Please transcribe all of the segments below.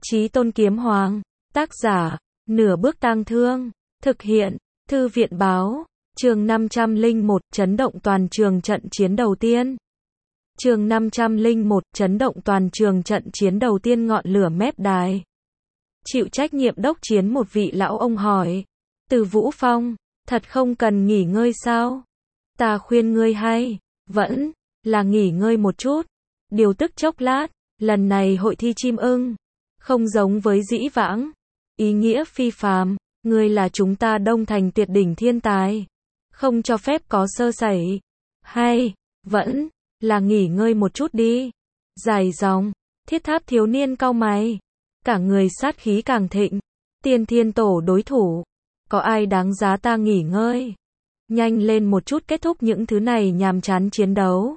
Chí Tôn Kiếm Hoàng, tác giả, Nửa Bước Tang Thương, thực hiện, Thư viện Báo, chương 501, chấn động toàn trường trận chiến đầu tiên. Chương 501, chấn động toàn trường trận chiến đầu tiên ngọn lửa mép đài. Chịu trách nhiệm đốc chiến một vị lão ông hỏi, Từ Vũ Phong, thật không cần nghỉ ngơi sao? Ta khuyên ngươi hay, vẫn, là nghỉ ngơi một chút, điều tức chốc lát, lần này hội thi chim ưng, không giống với dĩ vãng, ý nghĩa phi phàm, ngươi là chúng ta Đông Thành tuyệt đỉnh thiên tài, không cho phép có sơ sẩy, hay, vẫn, là nghỉ ngơi một chút đi. Dài dòng, Thiết Tháp thiếu niên cau mày, cả người sát khí càng thịnh, Tiên Thiên Tổ đối thủ, có ai đáng giá ta nghỉ ngơi? Nhanh lên một chút kết thúc những thứ này nhàm chán chiến đấu,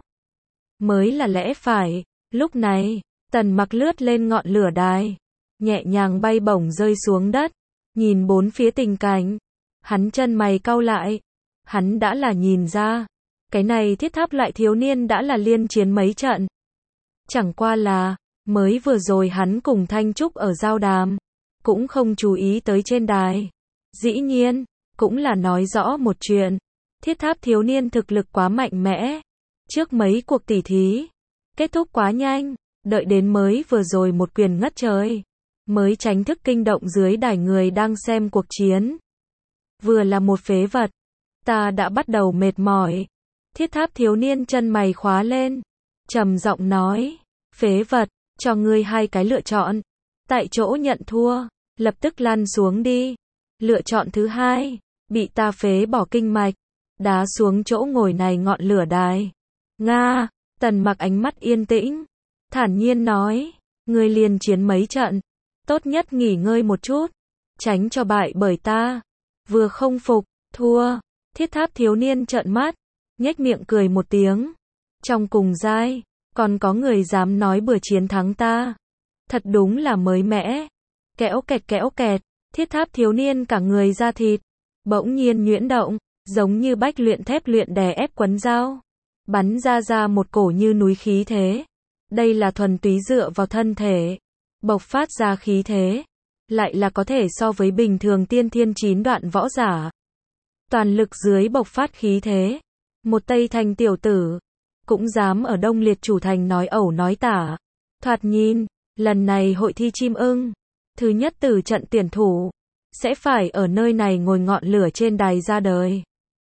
mới là lẽ phải. Lúc này, Tần Mặc lướt lên ngọn lửa đài, nhẹ nhàng bay bổng rơi xuống đất, nhìn bốn phía tình cảnh, hắn chân mày cau lại, hắn đã là nhìn ra, cái này Thiết Tháp loại thiếu niên đã là liên chiến mấy trận. Chẳng qua là, mới vừa rồi hắn cùng Thanh Trúc ở giao đàm, cũng không chú ý tới trên đài. Dĩ nhiên, cũng là nói rõ một chuyện, Thiết Tháp thiếu niên thực lực quá mạnh mẽ, trước mấy cuộc tỉ thí, kết thúc quá nhanh, đợi đến mới vừa rồi một quyền ngất trời, mới tránh thức kinh động dưới đài người đang xem cuộc chiến. Vừa là một phế vật, ta đã bắt đầu mệt mỏi. Thiết Tháp thiếu niên chân mày khóa lên, trầm giọng nói, phế vật, cho ngươi hai cái lựa chọn, tại chỗ nhận thua, lập tức lăn xuống đi. Lựa chọn thứ hai, bị ta phế bỏ kinh mạch, đá xuống chỗ ngồi này ngọn lửa đài. Nga, Tần Mặc ánh mắt yên tĩnh, thản nhiên nói, ngươi liên chiến mấy trận, tốt nhất nghỉ ngơi một chút, tránh cho bại bởi ta. Vừa không phục, thua. Thiết Tháp thiếu niên trợn mắt, nhếch miệng cười một tiếng. Trong cùng giai, còn có người dám nói bừa chiến thắng ta. Thật đúng là mới mẻ. Kẽo kẹt, Thiết Tháp thiếu niên cả người da thịt, bỗng nhiên nhuyễn động, giống như bách luyện thép luyện đè ép quấn dao, bắn ra một cổ như núi khí thế. Đây là thuần túy dựa vào thân thể, bộc phát ra khí thế, lại là có thể so với bình thường tiên thiên 9 đoạn võ giả. Toàn lực dưới bộc phát khí thế, một Tây Thành tiểu tử, cũng dám ở Đông Liệt chủ thành nói ẩu nói tả. Thoạt nhìn, lần này hội thi chim ưng, thứ nhất từ trận tuyển thủ, sẽ phải ở nơi này ngồi ngọn lửa trên đài ra đời.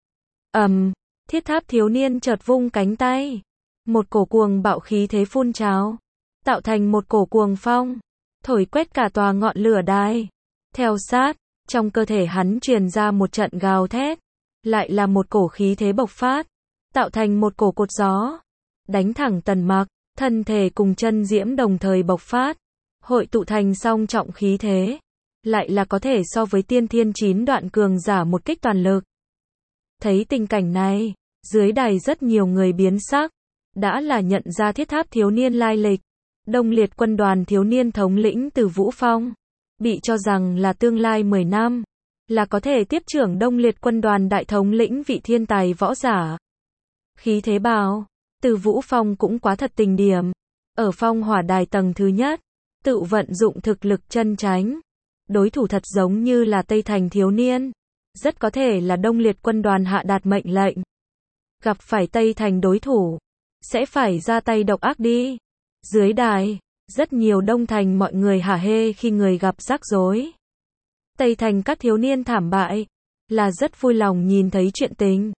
Thiết Tháp thiếu niên chợt vung cánh tay, một cổ cuồng bạo khí thế phun trào, tạo thành một cổ cuồng phong, thổi quét cả tòa ngọn lửa đài. Theo sát, trong cơ thể hắn truyền ra một trận gào thét, lại là một cổ khí thế bộc phát, tạo thành một cổ cột gió, đánh thẳng Tần Mặc, thân thể cùng chân diễm đồng thời bộc phát, hội tụ thành song trọng khí thế, lại là có thể so với tiên thiên 9 đoạn cường giả một kích toàn lực. Thấy tình cảnh này, dưới đài rất nhiều người biến sắc, đã là nhận ra Thiết Tháp thiếu niên lai lịch. Đông Liệt quân đoàn thiếu niên thống lĩnh Từ Vũ Phong, bị cho rằng là tương lai 10 năm, là có thể tiếp trưởng Đông Liệt quân đoàn đại thống lĩnh vị thiên tài võ giả. Khí thế bào, Từ Vũ Phong cũng quá thật tình điểm, ở phong hỏa đài tầng thứ nhất, tự vận dụng thực lực chân tránh. Đối thủ thật giống như là Tây Thành thiếu niên, rất có thể là Đông Liệt quân đoàn hạ đạt mệnh lệnh. Gặp phải Tây Thành đối thủ, sẽ phải ra tay độc ác đi. Dưới đài, rất nhiều Đông Thành mọi người hả hê khi người gặp rắc rối. Tây Thành các thiếu niên thảm bại, là rất vui lòng nhìn thấy chuyện tình.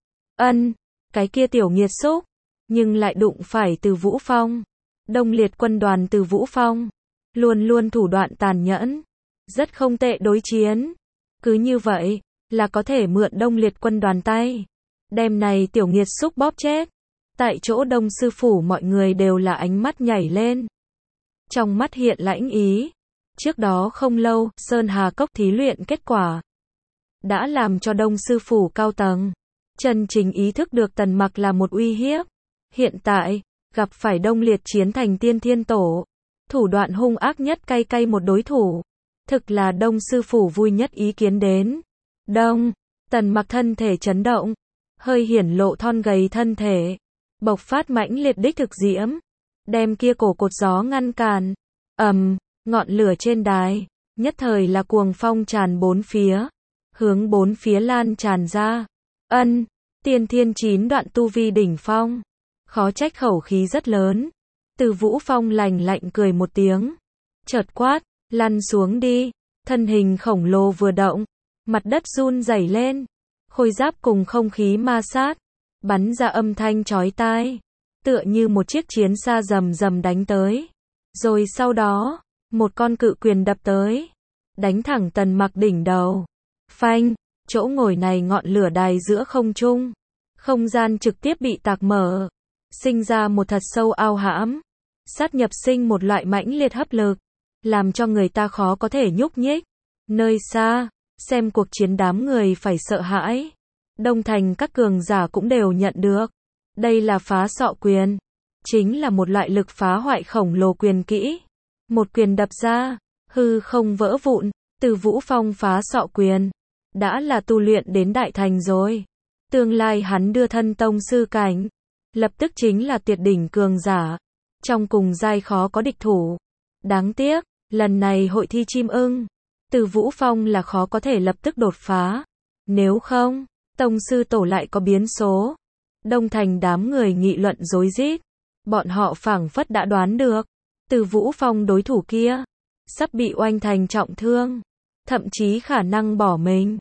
Cái kia tiểu nghiệt xúc, nhưng lại đụng phải Từ Vũ Phong. Đông Liệt quân đoàn Từ Vũ Phong, luôn luôn thủ đoạn tàn nhẫn, rất không tệ đối chiến. Cứ như vậy, là có thể mượn Đông Liệt quân đoàn tay, đem này tiểu nghiệt xúc bóp chết. Tại chỗ Đông sư phủ mọi người đều là ánh mắt nhảy lên. Trong mắt hiện lãnh ý. Trước đó không lâu, Sơn Hà Cốc thí luyện kết quả đã làm cho Đông sư phủ cao tầng chân chính ý thức được Tần Mặc là một uy hiếp. Hiện tại, gặp phải Đông Liệt chiến thành Tiên Thiên Tổ, thủ đoạn hung ác nhất cay một đối thủ, thực là Đông sư phủ vui nhất ý kiến đến. Tần Mặc thân thể chấn động, hơi hiển lộ thon gầy thân thể, bộc phát mãnh liệt đích thực diễm, đem kia cổ cột gió ngăn cản. ngọn lửa trên đài, nhất thời là cuồng phong tràn bốn phía, hướng bốn phía lan tràn ra. Tiên thiên 9 đoạn tu vi đỉnh phong, khó trách khẩu khí rất lớn. Từ Vũ Phong lạnh lạnh cười một tiếng, chợt quát, lăn xuống đi. Thân hình khổng lồ vừa động, mặt đất run rẩy lên, khôi giáp cùng không khí ma sát, bắn ra âm thanh chói tai, tựa như một chiếc chiến xa rầm rầm đánh tới. Rồi sau đó, một con cự quyền đập tới, đánh thẳng Tần Mặc đỉnh đầu. Phanh, chỗ ngồi này ngọn lửa đài giữa không trung, không gian trực tiếp bị tạc mở, sinh ra một thật sâu ao hãm, sát nhập sinh một loại mãnh liệt hấp lực, làm cho người ta khó có thể nhúc nhích. Nơi xa, xem cuộc chiến đám người phải sợ hãi. Đông thành các cường giả cũng đều nhận được. Đây là phá sọ quyền, chính là một loại lực phá hoại khổng lồ quyền kỹ. Một quyền đập ra, hư không vỡ vụn. Từ Vũ Phong phá sọ quyền, đã là tu luyện đến đại thành rồi. Tương lai hắn đưa thân tông sư cảnh, lập tức chính là tuyệt đỉnh cường giả. Trong cùng giai khó có địch thủ. Đáng tiếc, lần này hội thi chim ưng, Từ Vũ Phong là khó có thể lập tức đột phá. Nếu không, tông sư tổ lại có biến số. Đông thành đám người nghị luận rối rít. Bọn họ phảng phất đã đoán được, Từ Vũ Phong đối thủ kia sắp bị oanh thành trọng thương, thậm chí khả năng bỏ mình.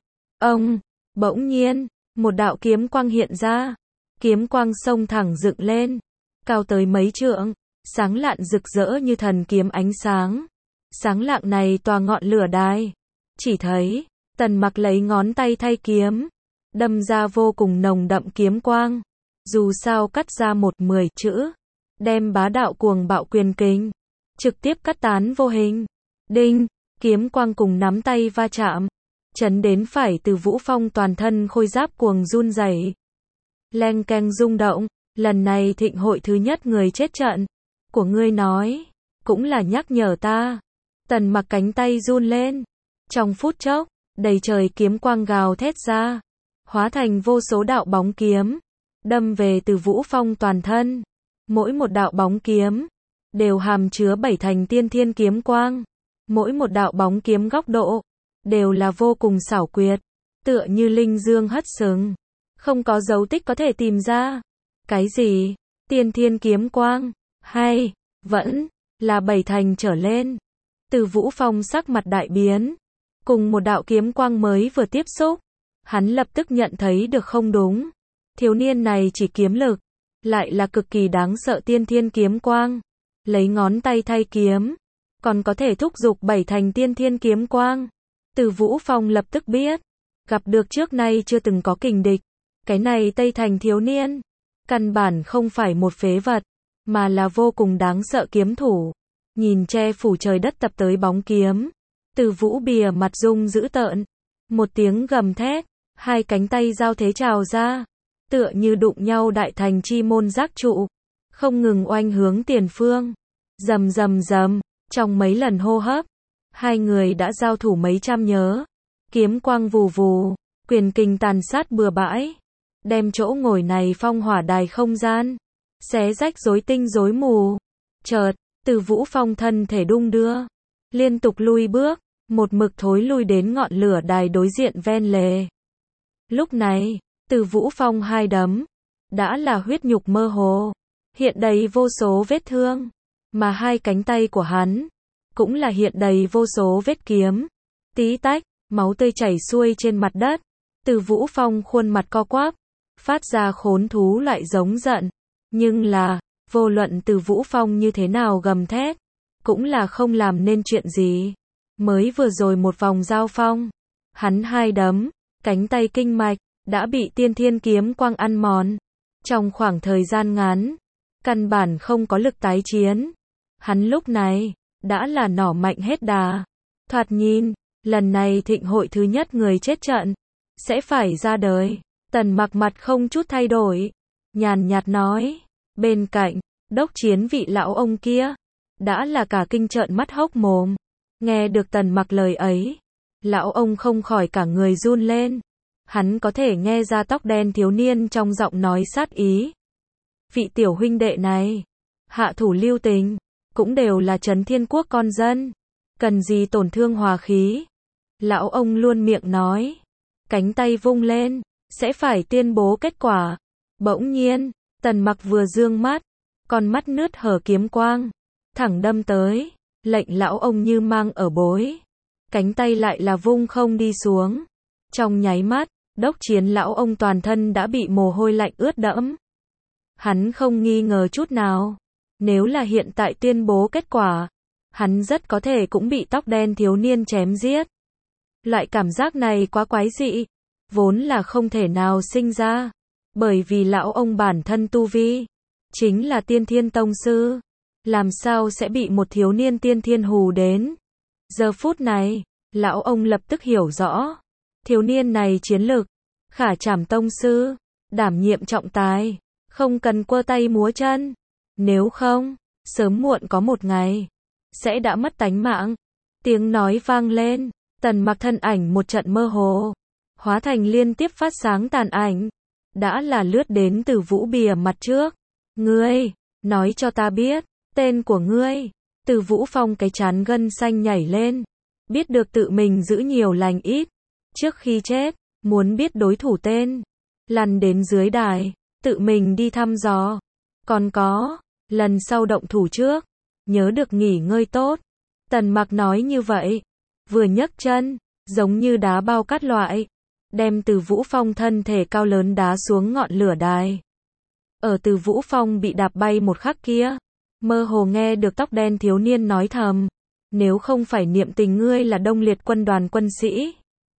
Bỗng nhiên, một đạo kiếm quang hiện ra, kiếm quang xông thẳng dựng lên, cao tới mấy trượng, sáng lạn rực rỡ như thần kiếm ánh sáng. Sáng lạng này tòa ngọn lửa đài. Chỉ thấy, Tần Mặc lấy ngón tay thay kiếm, đâm ra vô cùng nồng đậm kiếm quang. Dù sao cắt ra 10 chữ, đem bá đạo cuồng bạo quyền kình, trực tiếp cắt tán vô hình. Đinh, kiếm quang cùng nắm tay va chạm, chấn đến phải Từ Vũ Phong toàn thân khôi giáp cuồng run rẩy. Leng keng rung động, lần này thịnh hội thứ nhất người chết trận của ngươi nói, cũng là nhắc nhở ta. Tần Mặc cánh tay run lên, trong phút chốc, đầy trời kiếm quang gào thét ra, hóa thành vô số đạo bóng kiếm, đâm về Từ Vũ Phong toàn thân. Mỗi một đạo bóng kiếm đều hàm chứa 7 thành tiên thiên kiếm quang. Mỗi một đạo bóng kiếm góc độ đều là vô cùng xảo quyệt, tựa như linh dương hất sừng, không có dấu tích có thể tìm ra. Cái gì? Tiên thiên kiếm quang? Hay vẫn là 7 thành trở lên? Từ Vũ Phong sắc mặt đại biến, cùng một đạo kiếm quang mới vừa tiếp xúc, hắn lập tức nhận thấy được không đúng. Thiếu niên này chỉ kiếm lực, lại là cực kỳ đáng sợ tiên thiên kiếm quang. Lấy ngón tay thay kiếm, còn có thể thúc giục 7 thành tiên thiên kiếm quang. Từ Vũ Phong lập tức biết, gặp được trước nay chưa từng có kình địch. Cái này Tây Thành thiếu niên, căn bản không phải một phế vật, mà là vô cùng đáng sợ kiếm thủ. Nhìn che phủ trời đất tập tới bóng kiếm, Từ Vũ bìa mặt rung dữ tợn, một tiếng gầm thét, hai cánh tay giao thế trào ra, tựa như đụng nhau đại thành chi môn giác trụ, không ngừng oanh hướng tiền phương. Rầm rầm rầm, trong mấy lần hô hấp, hai người đã giao thủ mấy trăm nhớ. Kiếm quang vù vù, quyền kình tàn sát bừa bãi, đem chỗ ngồi này phong hỏa đài không gian xé rách rối tinh rối mù. Chợt, Từ Vũ Phong thân thể đung đưa, liên tục lui bước, một mực thối lui đến ngọn lửa đài đối diện ven lề. Lúc này, Từ Vũ Phong hai đấm đã là huyết nhục mơ hồ, hiện đầy vô số vết thương, mà hai cánh tay của hắn cũng là hiện đầy vô số vết kiếm. Tí tách, máu tươi chảy xuôi trên mặt đất. Từ Vũ Phong khuôn mặt co quắp, phát ra khốn thú loại giống giận, nhưng là, vô luận Từ Vũ Phong như thế nào gầm thét, cũng là không làm nên chuyện gì. Mới vừa rồi một vòng giao phong, hắn hai đấm, cánh tay kinh mạch đã bị tiên thiên kiếm quang ăn mòn. Trong khoảng thời gian ngắn, căn bản không có lực tái chiến. Hắn lúc này đã là nỏ mạnh hết đà. Thoạt nhìn, lần này thịnh hội thứ nhất người chết trận sẽ phải ra đời. Tần Mặc mặt không chút thay đổi, nhàn nhạt nói. Bên cạnh, đốc chiến vị lão ông kia đã là cả kinh trợn mắt hốc mồm. Nghe được Tần Mặc lời ấy, lão ông không khỏi cả người run lên. Hắn có thể nghe ra tóc đen thiếu niên trong giọng nói sát ý. Vị tiểu huynh đệ này, hạ thủ lưu tình, cũng đều là Trấn Thiên Quốc con dân. cần gì tổn thương hòa khí. Lão ông luôn miệng nói, cánh tay vung lên, sẽ phải tuyên bố kết quả. Bỗng nhiên, Tần Mặc vừa dương mắt, con mắt nứt hở kiếm quang, thẳng đâm tới, lệnh lão ông như mang ở bối. Cánh tay lại là vung không đi xuống. Trong nháy mắt, Đốc Chiến lão ông toàn thân đã bị mồ hôi lạnh ướt đẫm. Hắn không nghi ngờ chút nào, nếu là hiện tại tuyên bố kết quả, hắn rất có thể cũng bị tóc đen thiếu niên chém giết. Loại cảm giác này quá quái dị, vốn là không thể nào sinh ra, bởi vì lão ông bản thân tu vi chính là tiên thiên tông sư, làm sao sẽ bị một thiếu niên tiên thiên hù đến. Giờ phút này, lão ông lập tức hiểu rõ, thiếu niên này chiến lực, khả trảm tông sư, đảm nhiệm trọng tài, không cần quơ tay múa chân, nếu không, sớm muộn có một ngày, sẽ đã mất tánh mạng. Tiếng nói vang lên, Tần Mặc thân ảnh một trận mơ hồ, hóa thành liên tiếp phát sáng tàn ảnh, đã là lướt đến Từ Vũ bìa mặt trước. Ngươi, nói cho ta biết, tên của ngươi. Từ Vũ Phong cái trán gân xanh nhảy lên, biết được tự mình giữ nhiều lành ít, trước khi chết, muốn biết đối thủ tên, lăn đến dưới đài, tự mình đi thăm dò. Còn có, lần sau động thủ trước, nhớ được nghỉ ngơi tốt. Tần Mặc nói như vậy, vừa nhấc chân, giống như đá bao cát loại, đem Từ Vũ Phong thân thể cao lớn đá xuống ngọn lửa đài. Ở Từ Vũ Phong bị đạp bay một khắc kia, mơ hồ nghe được tóc đen thiếu niên nói thầm, nếu không phải niệm tình ngươi là Đông Liệt quân đoàn quân sĩ,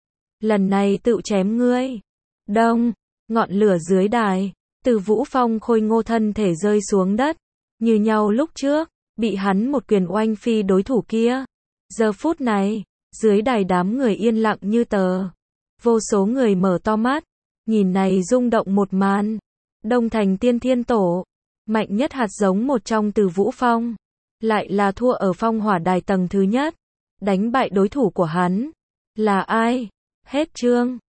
lần này tự chém ngươi. Đông, ngọn lửa dưới đài, Từ Vũ Phong khôi ngô thân thể rơi xuống đất, như nhau lúc trước, bị hắn một quyền oanh phi đối thủ kia. Giờ phút này, dưới đài đám người yên lặng như tờ. Vô số người mở to mắt, nhìn này rung động một màn. Đông Thành Tiên Thiên Tổ, mạnh nhất hạt giống một trong Từ Vũ Phong, lại là thua ở phong hỏa đài tầng thứ nhất. Đánh bại đối thủ của hắn là ai? Hết chương.